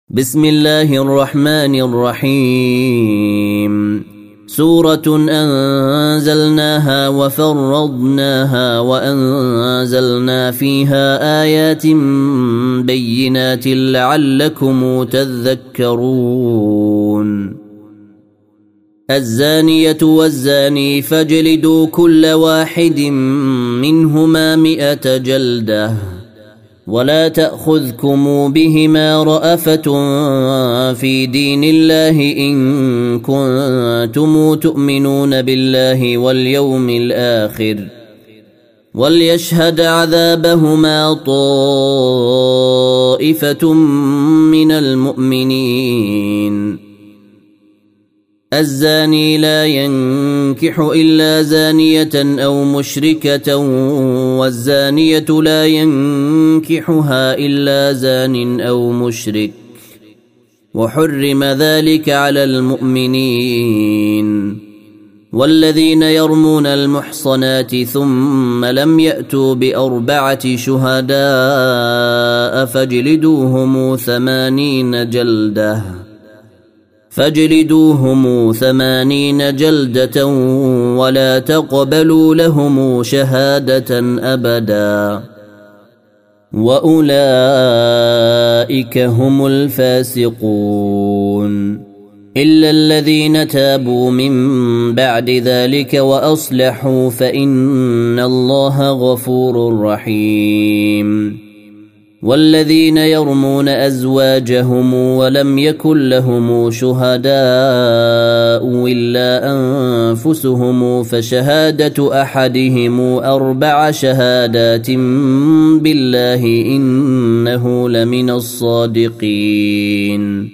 بسم الله الرحمن الرحيم. سورة أنزلناها وفرضناها وأنزلنا فيها آيات بينات لعلكم تذكرون. الزانية والزاني فاجلدوا كل واحد منهما 100 جلدة ولا تأخذكم بهما رأفة في دين الله إن كنتم تؤمنون بالله واليوم الآخر وليشهد عذابهما طائفة من المؤمنين. الزاني لا ينكح إلا زانية أو مشركة والزانية لا ينكحها إلا زان أو مشرك وحرم ذلك على المؤمنين. والذين يرمون المحصنات ثم لم يأتوا ب4 شهداء فاجلدوهم 80 جلدة ولا تقبلوا لهم شهادة أبدا وأولئك هم الفاسقون إلا الذين تابوا من بعد ذلك وأصلحوا فإن الله غفور رحيم. والذين يرمون أزواجهم ولم يكن لهم شهداء إلا أنفسهم فشهادة أحدهم 4 شهادات بالله إنه لمن الصادقين.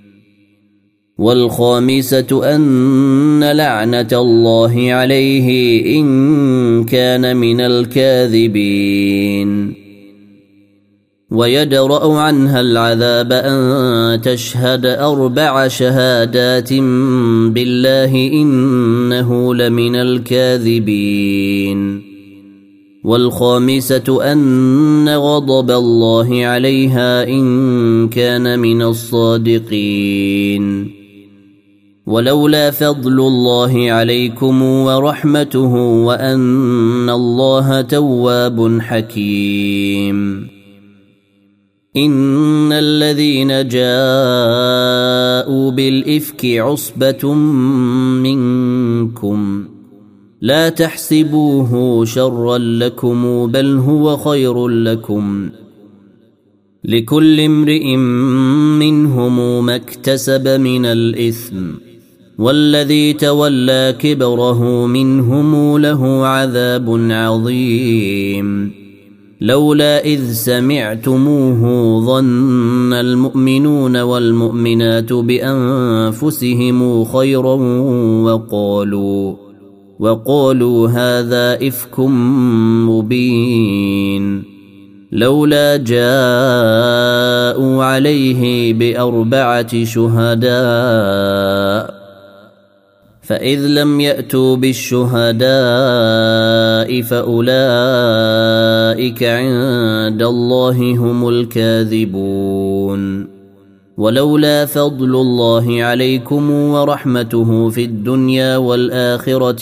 والخامسة أن لعنة الله عليه إن كان من الكاذبين. ويدرأ عنها العذاب أن تشهد 4 شهادات بالله إنه لمن الكاذبين. والخامسة أن غضب الله عليها إن كان من الصادقين. ولولا فضل الله عليكم ورحمته وأن الله تواب حكيم. إن الذين جاءوا بالإفك عصبة منكم لا تحسبوه شرا لكم بل هو خير لكم لكل امرئ منهم ما اكتسب من الإثم والذي تولى كبره منهم له عذاب عظيم. لولا إذ سمعتموه ظن المؤمنون والمؤمنات بأنفسهم خيرا وقالوا هذا إفك مبين. لولا جاءوا عليه ب4 شهداء فإذ لم يأتوا بالشهداء فأولئك عند الله هم الكاذبون. ولولا فضل الله عليكم ورحمته في الدنيا والآخرة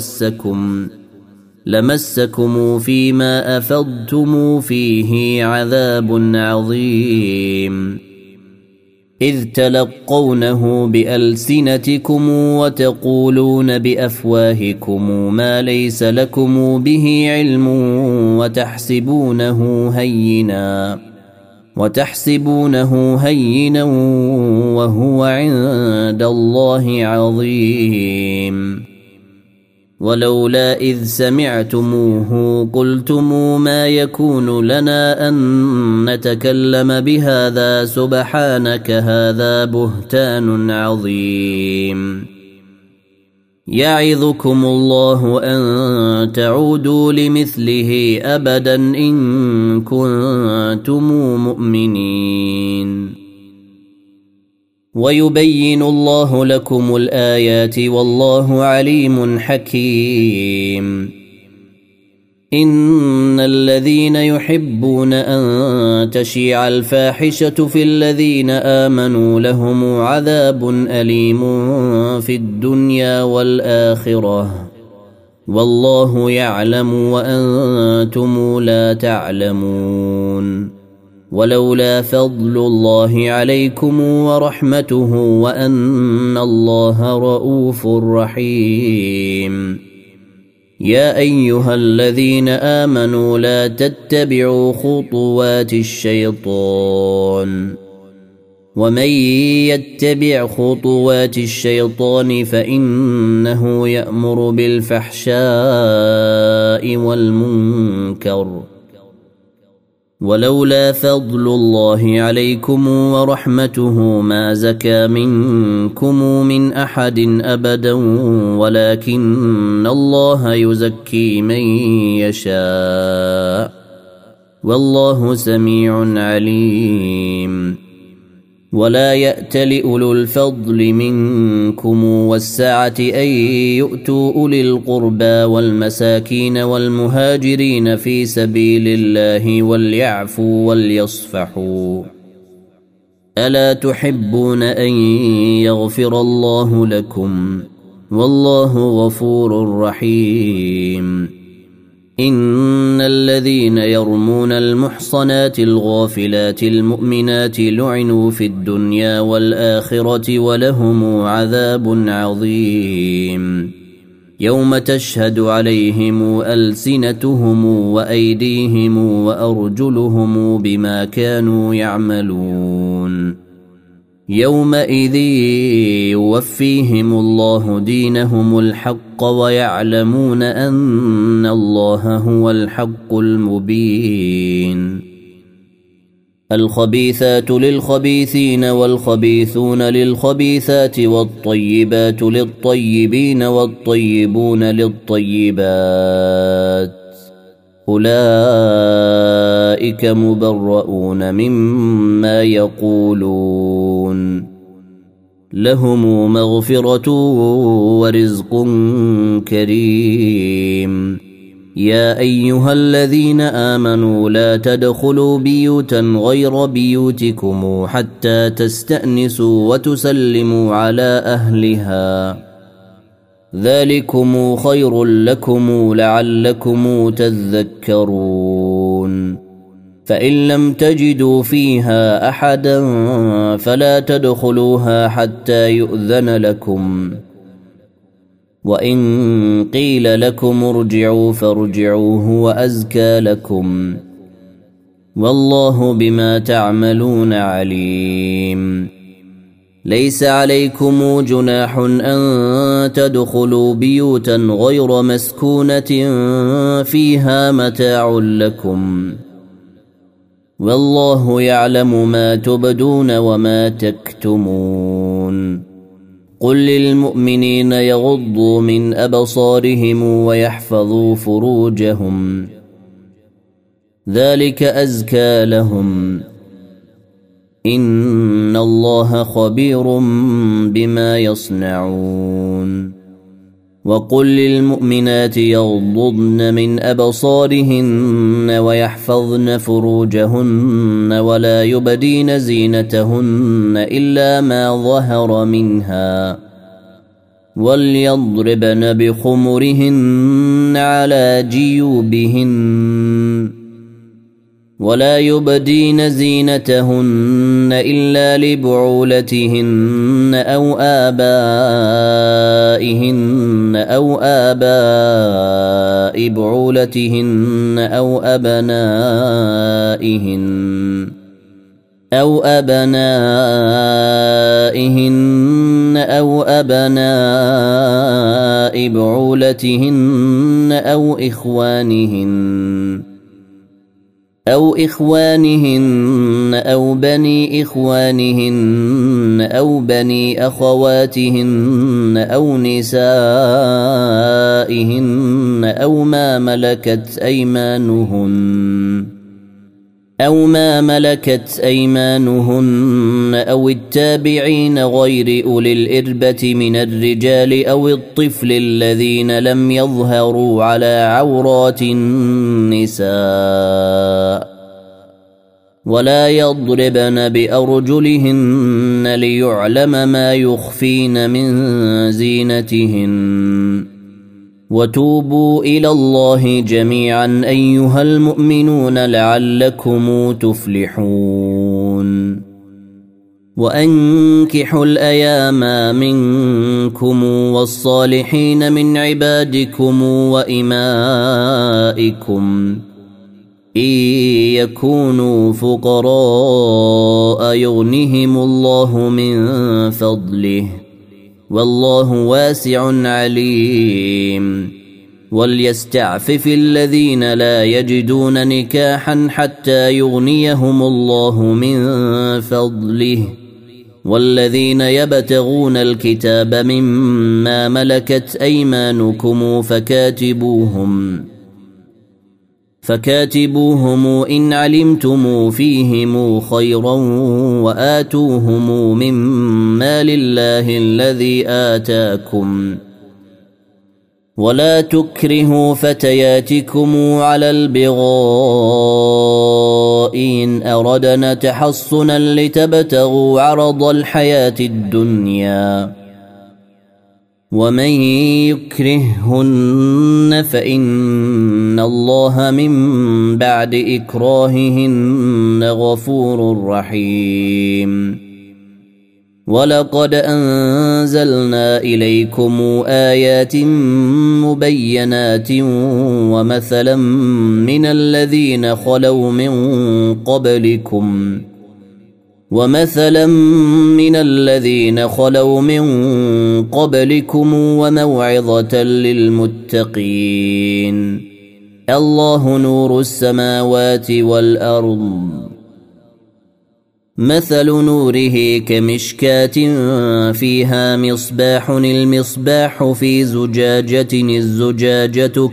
لمسكم فيما أفضتم فيه عذاب عظيم إذ تلقونه بألسنتكم وتقولون بأفواهكم ما ليس لكم به علم وتحسبونه هينا وهو عند الله عظيم. ولولا إذ سمعتموه قلتم ما يكون لنا أن نتكلم بهذا سبحانك هذا بهتان عظيم. يعظكم الله أن تعودوا لمثله أبدا إن كنتم مؤمنين. ويبين الله لكم الآيات والله عليم حكيم. إن الذين يحبون أن تشيع الفاحشة في الذين آمنوا لهم عذاب أليم في الدنيا والآخرة والله يعلم وأنتم لا تعلمون ولولا فضل الله عليكم ورحمته وأن الله رؤوف رحيم يا أيها الذين آمنوا لا تتبعوا خطوات الشيطان ومن يتبع خطوات الشيطان فإنه يأمر بالفحشاء والمنكر ولولا فضل الله عليكم ورحمته ما زكى منكم من أحد أبدا ولكن الله يزكي من يشاء والله سميع عليم ولا يأتل أولو الفضل منكم والسعة أن يؤتوا أولي القربى والمساكين والمهاجرين في سبيل الله وليعفوا وليصفحوا ألا تحبون أن يغفر الله لكم والله غفور رحيم إن الذين يرمون المحصنات الغافلات المؤمنات لعنوا في الدنيا والآخرة ولهم عذاب عظيم يوم تشهد عليهم ألسنتهم وأيديهم وأرجلهم بما كانوا يعملون يومئذ يوفيهم الله دينهم الحق ويعلمون أن الله هو الحق المبين الخبيثات للخبيثين والخبيثون للخبيثات والطيبات للطيبين والطيبون للطيبات أولئك مبرؤون مما يقولون لهم مغفرة ورزق كريم يا أيها الذين آمنوا لا تدخلوا بيوتا غير بيوتكم حتى تستأنسوا وتسلموا على أهلها ذلكم خير لكم لعلكم تذكرون فإن لم تجدوا فيها أحدا فلا تدخلوها حتى يؤذن لكم وإن قيل لكم ارجعوا فارجعوا هو أزكى لكم والله بما تعملون عليم ليس عليكم جناح أن تدخلوا بيوتا غير مسكونة فيها متاع لكم والله يعلم ما تبدون وما تكتمون قل للمؤمنين يغضوا من أبصارهم ويحفظوا فروجهم ذلك أزكى لهم إن الله خبير بما يصنعون وقل للمؤمنات يغضضن من أبصارهن ويحفظن فروجهن ولا يبدين زينتهن إلا ما ظهر منها وليضربن بخمرهن على جيوبهن ولا يبدين زينتهن إلا لبعولتهن أو آبائهن أو آباء بعولتهن أو أبنائهن أو أبناء بعولتهن أو إخوانهن أو بني إخوانهن أو بني أخواتهن أو نسائهن أو ما ملكت أيمانهن أو ما ملكت أيمانهن أو التابعين غير أولي الإربة من الرجال أو الطفل الذين لم يظهروا على عورات النساء ولا يضربن بأرجلهن ليعلم ما يخفين من زينتهن وتوبوا إلى الله جميعا أيها المؤمنون لعلكم تفلحون وأنكحوا الأيام منكم والصالحين من عبادكم وإمائكم إن يكونوا فقراء يغنهم الله من فضله والله واسع عليم وليستعفف الذين لا يجدون نكاحا حتى يغنيهم الله من فضله والذين يبتغون الكتاب مما ملكت أيمانكم فكاتبوهم إن علمتم فيهم خيرا وآتوهم من مال الله الذي آتاكم ولا تكرهوا فتياتكم على البغاء إن أردنا تحصنا لتبتغوا عرض الحياة الدنيا ومن يكرههن فإن الله من بعد إكراههن غفور رحيم ولقد أنزلنا إليكم آيات مبينات ومثلا من الذين خلوا من قبلكم وموعظة للمتقين الله نور السماوات والأرض مثل نوره كمشكاة فيها مصباح المصباح في زجاجة الزجاجة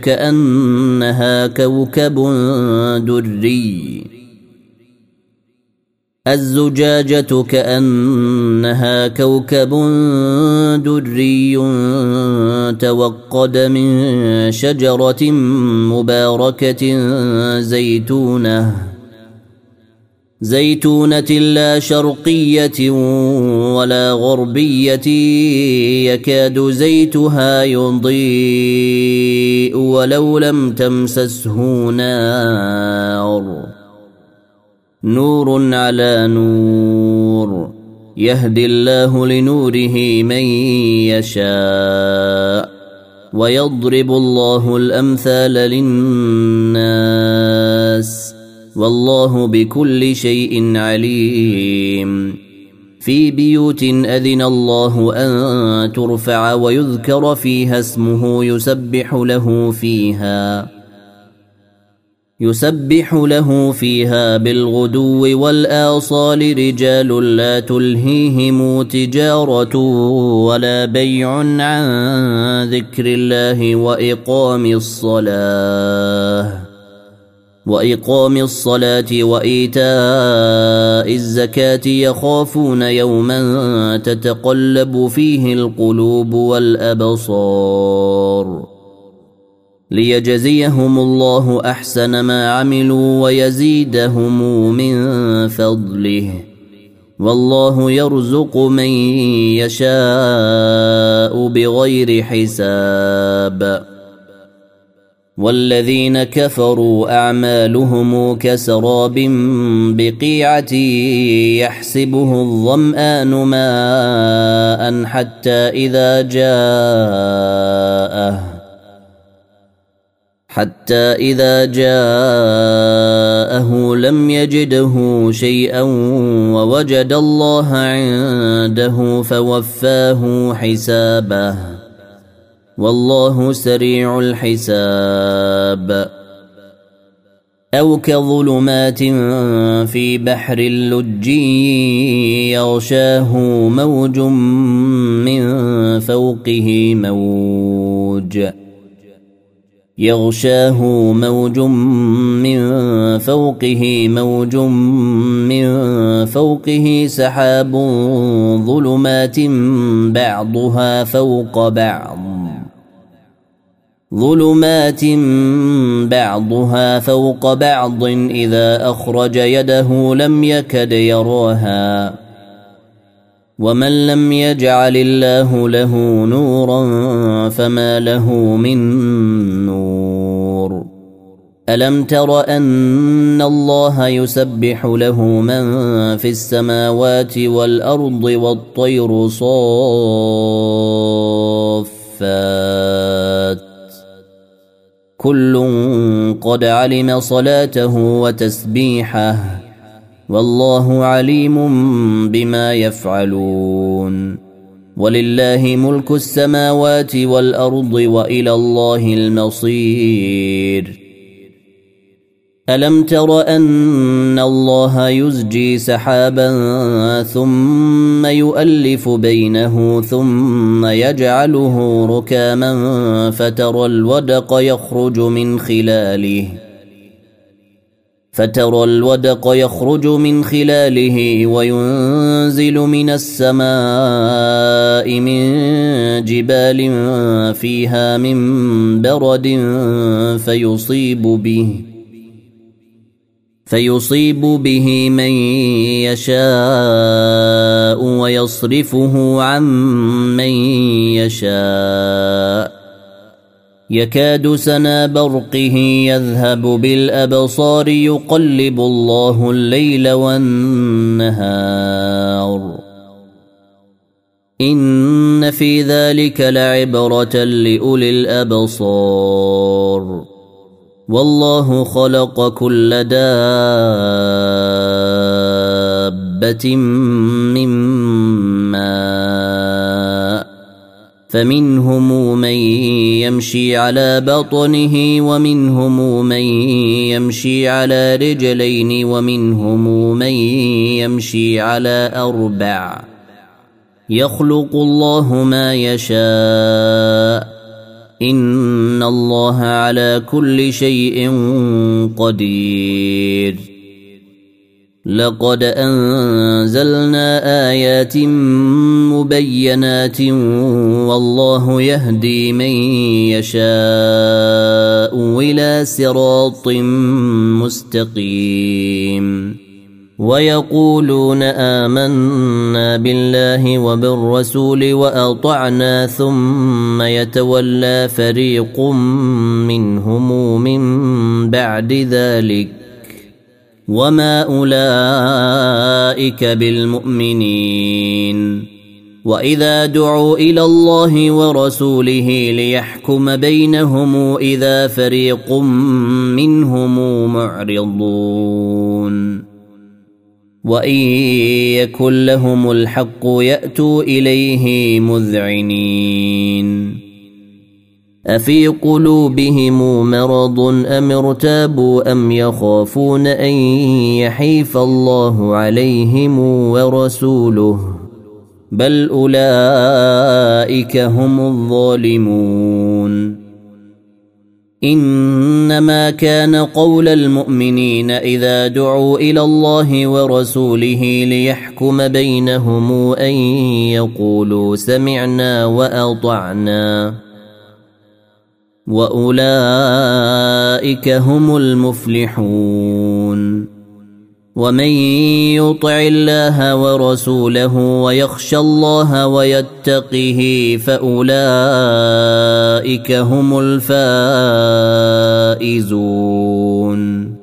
كأنها كوكب دري توقد من شجرة مباركة زيتونة لا شرقية ولا غربية يكاد زيتها يضيء ولو لم تمسسه نور على نور يهدي الله لنوره من يشاء ويضرب الله الأمثال للناس والله بكل شيء عليم في بيوت أذن الله أن ترفع ويذكر فيها اسمه يسبح له فيها بالغدو والآصال رجال لا تلهيهم تجارة ولا بيع عن ذكر الله وإقام الصلاة وإيتاء الزكاة يخافون يوما تتقلب فيه القلوب والأبصار ليجزيهم الله أحسن ما عملوا ويزيدهم من فضله والله يرزق من يشاء بغير حساب والذين كفروا أعمالهم كسراب بقيعة يحسبه الظمآن ماء حتى إذا جاءه لم يجده شيئا ووجد الله عنده فوفاه حسابه والله سريع الحساب أو كظلمات في بحر اللج يغشاه موج من فوقه موج يغشاه موج من فوقه موج من فوقه سحاب ظلمات بعضها فوق بعض إذا أخرج يده لم يكد يراها ومن لم يجعل الله له نورا فما له من نور ألم تر أن الله يسبح له من في السماوات والأرض والطير صافات كل قد علم صلاته وتسبيحه والله عليم بما يفعلون ولله ملك السماوات والأرض وإلى الله المصير ألم تر أن الله يزجي سحابا ثم يؤلف بينه ثم يجعله ركاما فترى الودق يخرج من خلاله وينزل من السماء من جبال فيها من برد فيصيب به من يشاء ويصرفه عن من يشاء يكاد سنا برقه يذهب بالأبصار يقلب الله الليل والنهار إن في ذلك لعبرة لأولي الأبصار والله خلق كل دابة من ماء فمنهم من يمشي على بطنه ومنهم من يمشي على رجلين ومنهم من يمشي على أربع يخلق الله ما يشاء إن الله على كل شيء قدير لقد أنزلنا آيات مبينات والله يهدي من يشاء إلى صراط مستقيم ويقولون آمنا بالله وبالرسول وأطعنا ثم يتولى فريق منهم من بعد ذلك وما أولئك بالمؤمنين وإذا دعوا إلى الله ورسوله ليحكم بينهم إذا فريق منهم معرضون وإن يكن لهم الحق يأتوا إليه مذعنين أفي قلوبهم مرض أم ارتابوا أم يخافون أن يحيف الله عليهم ورسوله بل أولئك هم الظالمون إنما كان قول المؤمنين إذا دعوا إلى الله ورسوله ليحكم بينهم أن يقولوا سمعنا وأطعنا وأولئك هم المفلحون ومن يطع الله ورسوله ويخشى الله ويتقه فأولئك هم الفائزون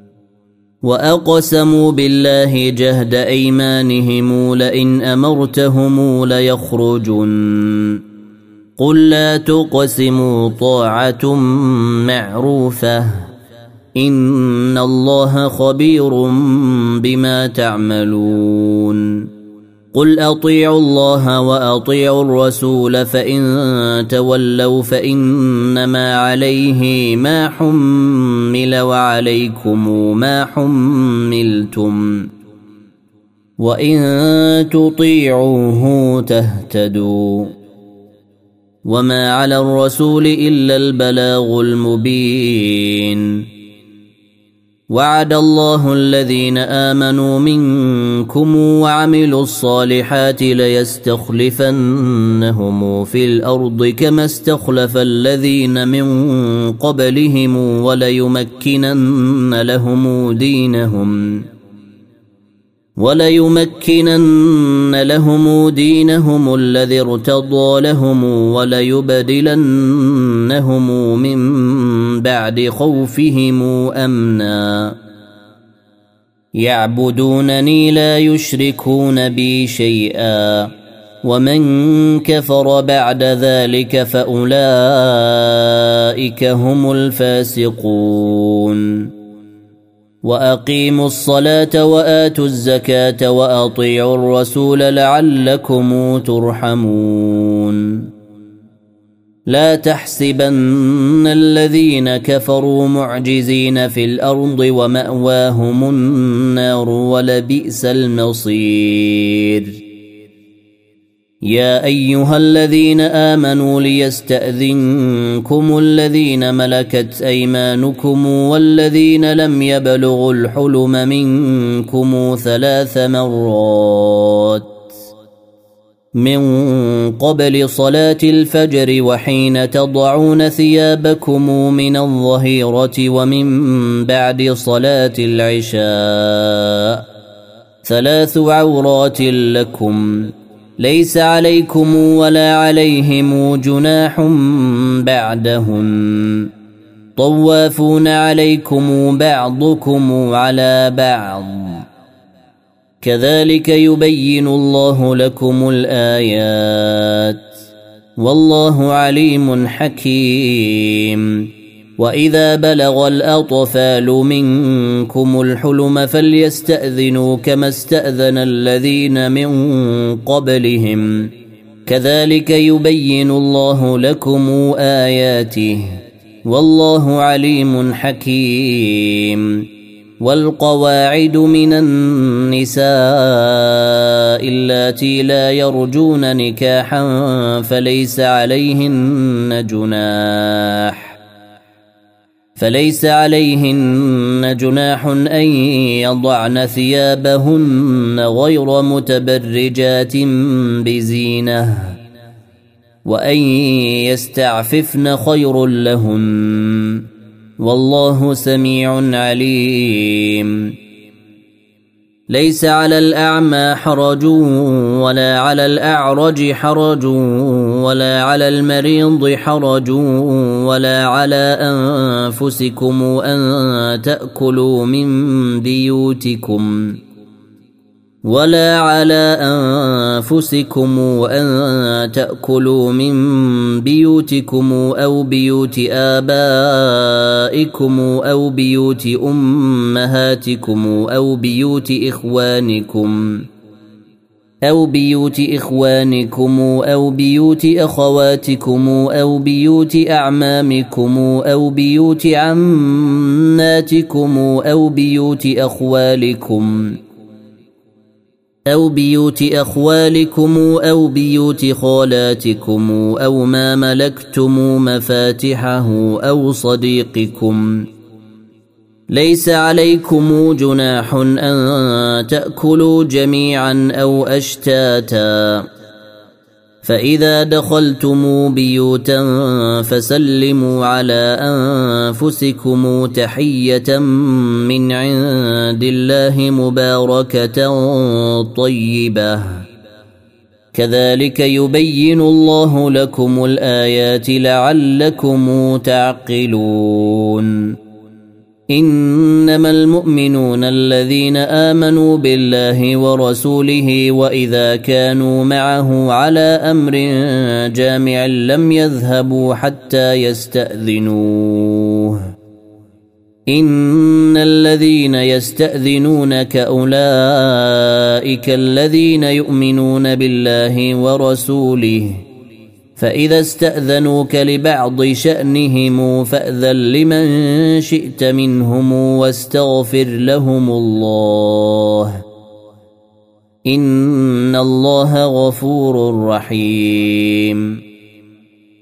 وأقسموا بالله جهد أيمانهم لئن أمرتهم ليخرجن قل لا تقسموا طاعة معروفة إن الله خبير بما تعملون قل أطيعوا الله وأطيعوا الرسول فإن تولوا فإنما عليه ما حمل وعليكم ما حملتم وإن تطيعوه تهتدوا وما على الرسول إلا البلاغ المبين. وعد الله الذين آمنوا منكم وعملوا الصالحات ليستخلفنهم في الأرض كما استخلف الذين من قبلهم وليمكنن لهم دينهم الذي ارتضى لهم وليبدلنهم من بعد خوفهم أمنا يعبدونني لا يشركون بي شيئا ومن كفر بعد ذلك فأولئك هم الفاسقون. وأقيموا الصلاة وآتوا الزكاة وأطيعوا الرسول لعلكم ترحمون. لا تحسبن الذين كفروا معجزين في الأرض ومأواهم النار ولبئس المصير. يا أيها الذين آمنوا ليستأذنكم الذين ملكت أيمانكم والذين لم يبلغوا الحلم منكم 3 مرات من قبل صلاة الفجر وحين تضعون ثيابكم من الظهيرة ومن بعد صلاة العشاء 3 عورات لكم ليس عليكم ولا عليهم جناح بعدهن طوافون عليكم بعضكم على بعض كذلك يبين الله لكم الآيات والله عليم حكيم. وإذا بلغ الأطفال منكم الحلم فليستأذنوا كما استأذن الذين من قبلهم كذلك يبين الله لكم آياته والله عليم حكيم. والقواعد من النساء اللاتي لا يرجون نكاحا فليس عليهن جناح أن يضعن ثيابهن غير متبرجات بزينة وأن يستعففن خير لهن والله سميع عليم. ليس على الأعمى حرج ولا على الأعرج حرج ولا على المريض حرج ولا على أنفسكم أن تأكلوا من بيوتكم أو بيوت آبائكم أو بيوت أمهاتكم أو بيوت إخوانكم أو بيوت أخواتكم أو بيوت أعمامكم أو بيوت عماتكم أو بيوت أخوالكم أو بيوت خالاتكم أو ما ملكتم مفاتحه أو صديقكم. ليس عليكم جناح أن تأكلوا جميعا أو أشتاتا فإذا دخلتم بيوتا فسلموا على أنفسكم تحية من عند الله مباركة طيبة كذلك يبين الله لكم الآيات لعلكم تعقلون. إنما المؤمنون الذين آمنوا بالله ورسوله وإذا كانوا معه على أمر جامع لم يذهبوا حتى يستأذنوه. إن الذين يستأذنونك أولئك الذين يؤمنون بالله ورسوله فإذا استأذنوك لبعض شأنهم فأذن لمن شئت منهم واستغفر لهم الله إن الله غفور رحيم.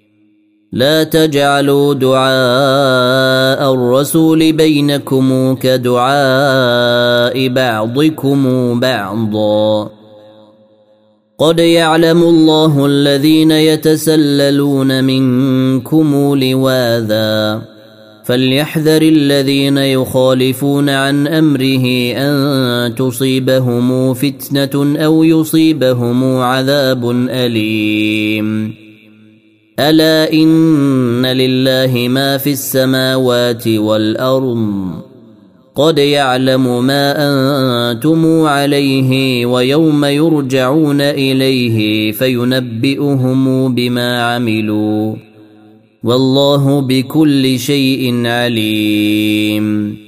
لا تجعلوا دعاء الرسول بينكم كدعاء بعضكم بعضا قد يعلم الله الذين يتسللون منكم لواذا فليحذر الذين يخالفون عن أمره أن تصيبهم فتنة أو يصيبهم عذاب أليم ألا إن لله ما في السماوات والأرض قد يعلم ما أنتم عليه ويوم يرجعون إليه فينبئهم بما عملوا والله بكل شيء عليم